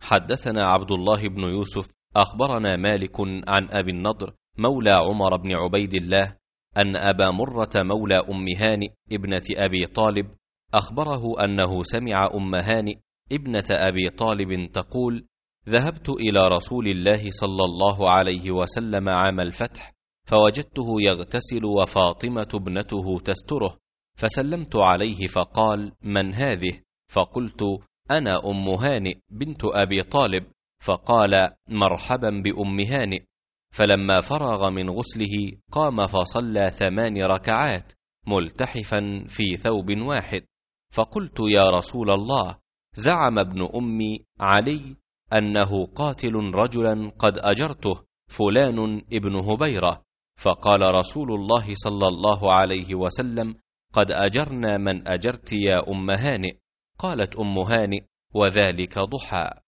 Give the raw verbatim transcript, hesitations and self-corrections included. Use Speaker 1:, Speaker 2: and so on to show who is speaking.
Speaker 1: حدثنا عبد الله بن يوسف أخبرنا مالك عن أبي النضر مولى عمر بن عبيد الله أن أبا مرة مولى أم هانئ ابنة أبي طالب أخبره أنه سمع أم هانئ ابنة أبي طالب تقول: ذهبت إلى رسول الله صلى الله عليه وسلم عام الفتح، فوجدته يغتسل وفاطمة ابنته تستره، فسلمت عليه فقال: من هذه؟ فقلت: أنا أم هانئ بنت أبي طالب. فقال: مرحبا بأم هانئ. فلما فرغ من غسله قام فصلى ثمان ركعات ملتحفا في ثوب واحد. فقلت: يا رسول الله، زعم ابن أمي علي أنه قاتل رجلا قد أجرته، فلان ابن هبيرة. فقال رسول الله صلى الله عليه وسلم: قد أجرنا من أجرت يا أم هانئ. قالت أم هانئ: وذلك ضحى.